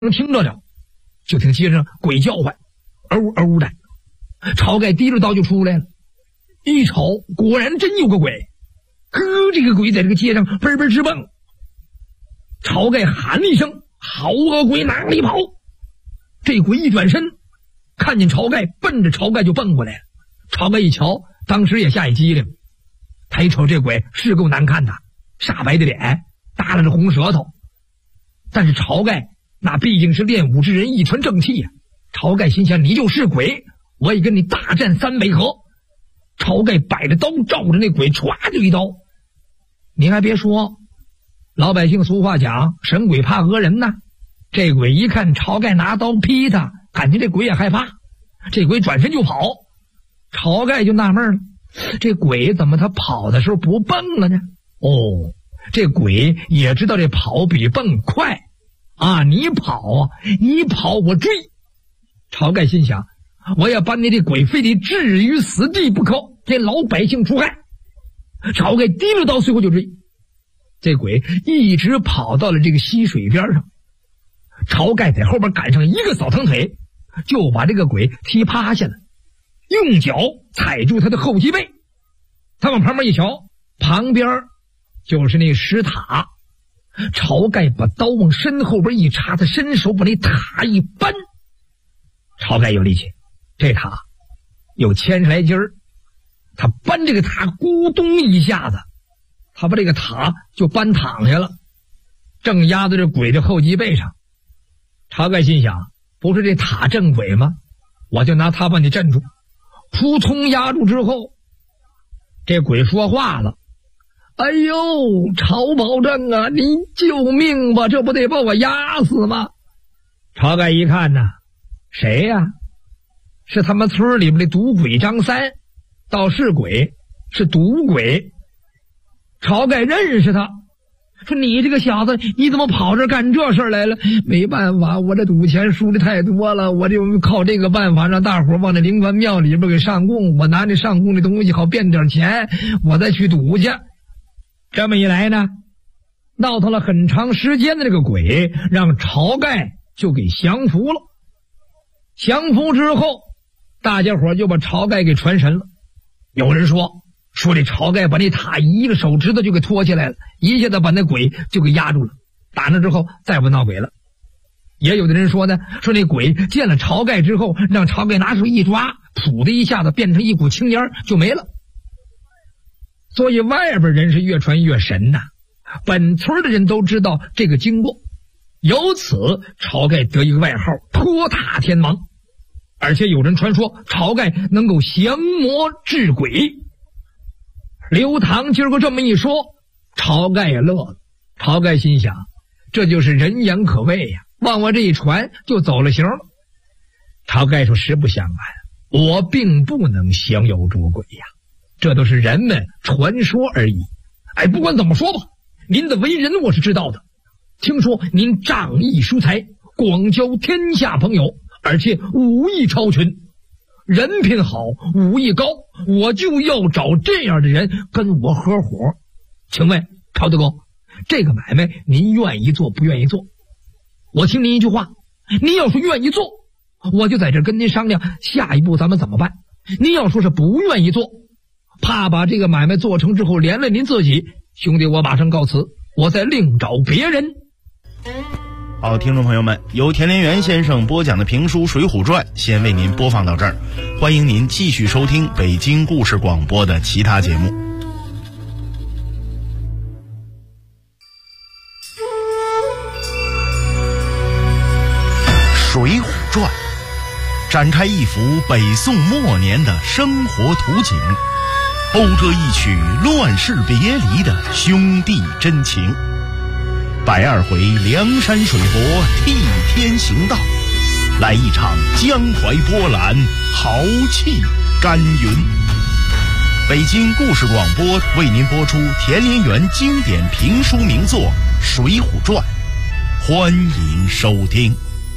听着着，就听街上鬼叫唤，嗷嗷的。晁盖提着刀就出来了，一瞅，果然真有个鬼。这个鬼在这个街上奔奔直蹦。晁盖喊了一声：“好个鬼，哪里跑！”这鬼一转身，看见晁盖，奔着晁盖就蹦过来了。晁盖一瞧，当时也吓一激灵。他一瞅这鬼是够难看的，煞白的脸，耷拉着红舌头。但是晁盖那毕竟是练武之人，一传正气呀。晁盖心想：你就是鬼，我也跟你大战3回合。晁盖摆着刀照着那鬼歘就一刀。你还别说，老百姓俗话讲，神鬼怕讹人呐。这鬼一看晁盖拿刀劈他，感觉这鬼也害怕，这鬼转身就跑。晁盖就纳闷了，这鬼怎么他跑的时候不蹦了呢？哦，这鬼也知道这跑比蹦快啊！你跑我追。晁盖心想，我要把你这鬼非得置于死地不可，给老百姓除害。晁盖提着刀随后就追，这鬼一直跑到了这个溪水边上。晁盖在后边赶上一个扫堂腿，就把这个鬼踢趴下了，用脚踩住他的后脊背。他往旁边一瞧，旁边就是那石塔。晁盖把刀往身后边一插，他伸手把那塔一搬。晁盖有力气，这塔有1000来斤儿，他搬这个塔咕咚一下子，他把这个塔就搬躺下了，正压在这鬼的后脊背上。晁盖心想，不是这塔镇鬼吗？我就拿它把你镇住。扑通压住之后，这鬼说话了：“哎呦，晁保正啊，你救命吧，这不得把我压死吗？”晁盖一看呐，谁呀？是他们村里边的赌鬼张三，倒是鬼，是赌鬼。晁盖认识他，说：“你这个小子，你怎么跑这干这事来了？”没办法，我这赌钱输的太多了，我就靠这个办法让大伙往那灵官庙里边给上供，我拿那上供的东西好变点钱，我再去赌去。这么一来呢，闹腾了很长时间的这个鬼，让晁盖就给降服了。降服之后，大家伙就把晁盖给传神了。有人说这晁盖把那塔一个手指头就给托起来了，一下子把那鬼就给压住了，打那之后再不闹鬼了。也有的人说呢，那鬼见了晁盖之后，让晁盖拿手一抓，噗的一下子变成一股青烟就没了。所以外边人是越传越神呐，本村的人都知道这个经过，由此晁盖得一个外号托塔天王。而且有人传说晁盖能够降魔治鬼。刘唐今儿个这么一说，晁盖也乐了。晁盖心想，这就是人言可畏呀，往我这一传就走了形了。晁盖说：“实不相瞒，我并不能降妖捉鬼呀，这都是人们传说而已。不管怎么说吧，您的为人我是知道的。听说您仗义疏财，广交天下朋友，而且武艺超群，人品好，武艺高，我就要找这样的人跟我合伙。请问晁德公，这个买卖您愿意做不愿意做？我听您一句话，您要说愿意做，我就在这跟您商量下一步咱们怎么办。您要说是不愿意做，怕把这个买卖做成之后连累您自己，兄弟我马上告辞，我再另找别人。” 好，听众朋友们，由田连元先生播讲的评书《水浒传》先为您播放到这儿，欢迎您继续收听北京故事广播的其他节目。《水浒传》展开一幅北宋末年的生活图景，讴歌一曲乱世别离的兄弟真情。120回梁山水泊替天行道，来一场江淮波澜，豪气干云。北京故事广播为您播出田连元经典评书名作《水浒传》，欢迎收听。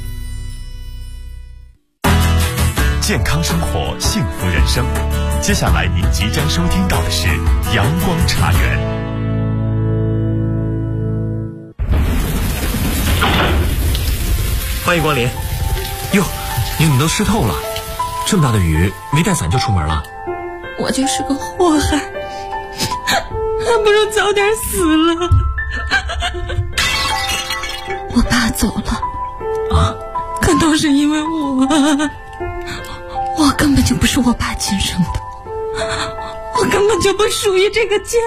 健康生活，幸福人生。接下来您即将收听到的是阳光茶园。 欢迎光临。哟，你怎么都湿透了？这么大的雨，没带伞就出门了？ 我就是个祸害，还不如早点死了。我爸走了啊， 可都是因为我根本就不是我爸亲生的，我根本就不属于这个家。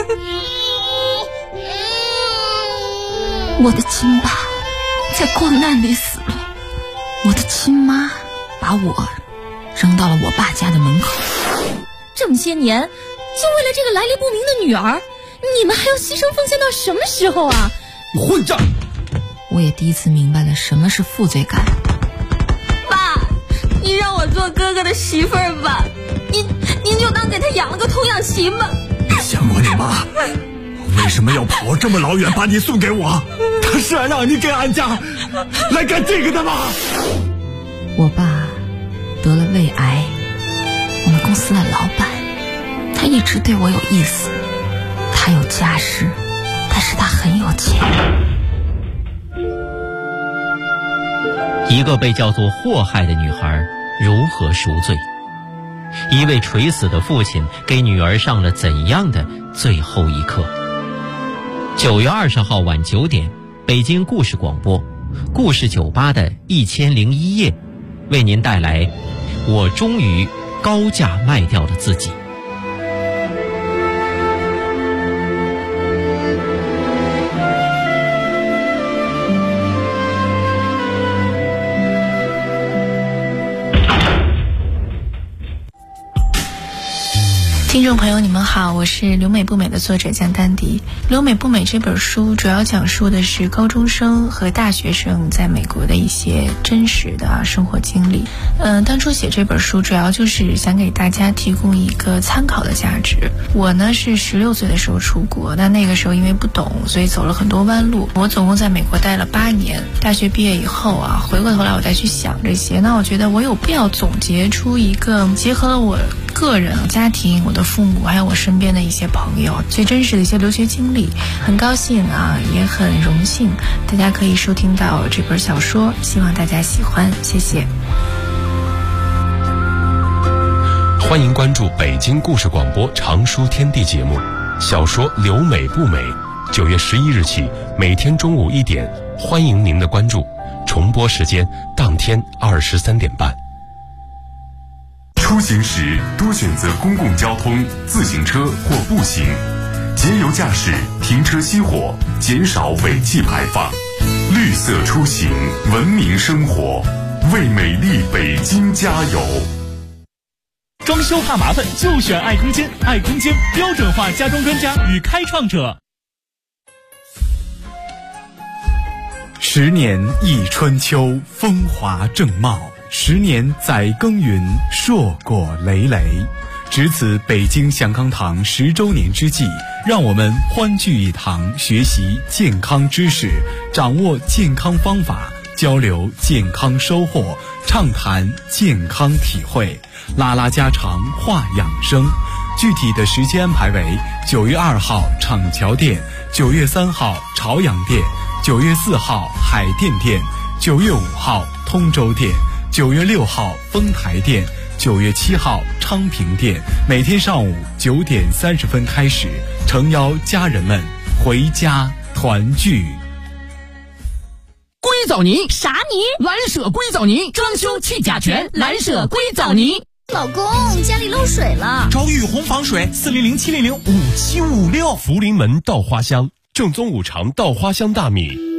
我的亲爸在国难里死了，我的亲妈把我扔到了我爸家的门口。 这么些年，就为了这个来历不明的女儿，你们还要牺牲奉献到什么时候啊？ 混账！ 我也第一次明白了什么是负罪感。 爸，你让我做哥哥的媳妇儿吧，您就当给他养了个童养媳吧。 你想过你妈为什么要跑这么老远把你送给我？她是让你给俺家来干这个的吗？ 我爸得了胃癌，我们公司的老板，他一直对我有意思，他有家室，但是他很有钱。 一个被叫做祸害的女孩如何赎罪？一位垂死的父亲给女儿上了怎样的最后一课？9月20号晚9点，北京故事广播故事酒吧的1001夜，为您带来我终于高价卖掉了自己。 听众朋友你们好，我是留美不美的作者江丹迪。留美不美这本书主要讲述的是高中生和大学生在美国的一些真实的生活经历。当初写这本书主要就是想给大家提供一个参考的价值。我呢是16岁的时候出国，但那个时候因为不懂，所以走了很多弯路。我总共在美国待了8年，大学毕业以后回过头来我再去想这些，那我觉得我有必要总结出一个结合了我个人、家庭、我的父母还有我身边的一些朋友最真实的一些留学经历。很高兴也很荣幸大家可以收听到这本小说，希望大家喜欢，谢谢。 欢迎关注北京故事广播长书天地节目，小说留美不美，9月11日起每天中午1点，欢迎您的关注，重播时间当天23点半。 出行时多选择公共交通、自行车或步行，节油驾驶，停车熄火，减少尾气排放。绿色出行，文明生活，为美丽北京加油！ 装修怕麻烦就选爱空间，爱空间标准化家装专家与开创者。 10年忆春秋，风华正茂；10年载耕耘，硕果累累。值此北京祥康堂10周年之际，让我们欢聚一堂，学习健康知识，掌握健康方法，交流健康收获，畅谈健康体会，拉拉家常，话养生。具体的时间安排为9月2号厂桥店，9月3号朝阳店，9月4号海淀店，9月5号通州店，9月6号丰台店，9月7号昌平店。每天上午9点30分开始，诚邀家人们回家团聚。 硅藻泥啥泥？ 蓝舍硅藻泥，装修去甲醛，蓝舍硅藻泥。 老公，家里漏水了， 找雨虹防水，400-700-5756。 福临门稻花香，正宗五常稻花香大米。